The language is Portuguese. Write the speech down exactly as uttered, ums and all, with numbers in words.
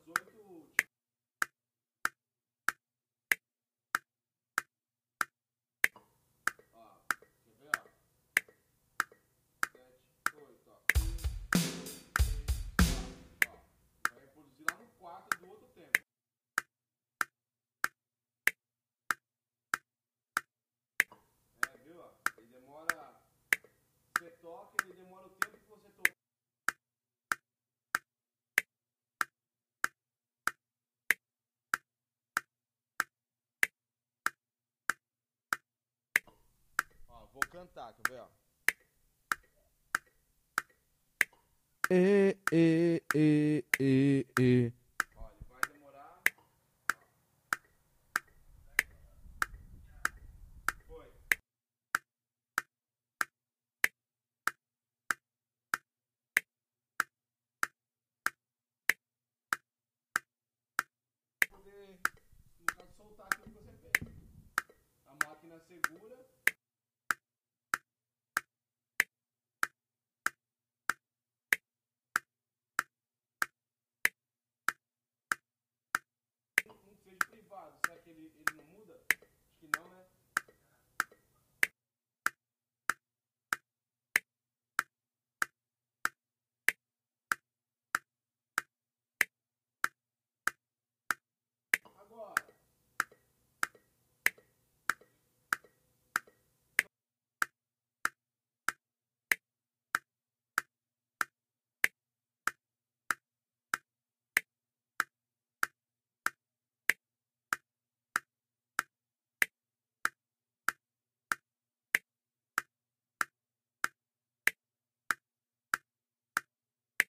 dezoito últimos. Ó, quer ver, ó? sete, oito, ó. Ó, ó. Vai reproduzir lá no quatro do outro tempo. É, viu, ó? Ele demora... Você toca, ele demora o tempo que você toca. Ó, vou cantar, quer ver, ó? E, e, e, e, e. Ó, ele vai demorar. Foi. Poder, no caso, soltar aquilo que você fez. A máquina segura. Um seja privado, será que ele, ele não muda? Acho que não, né?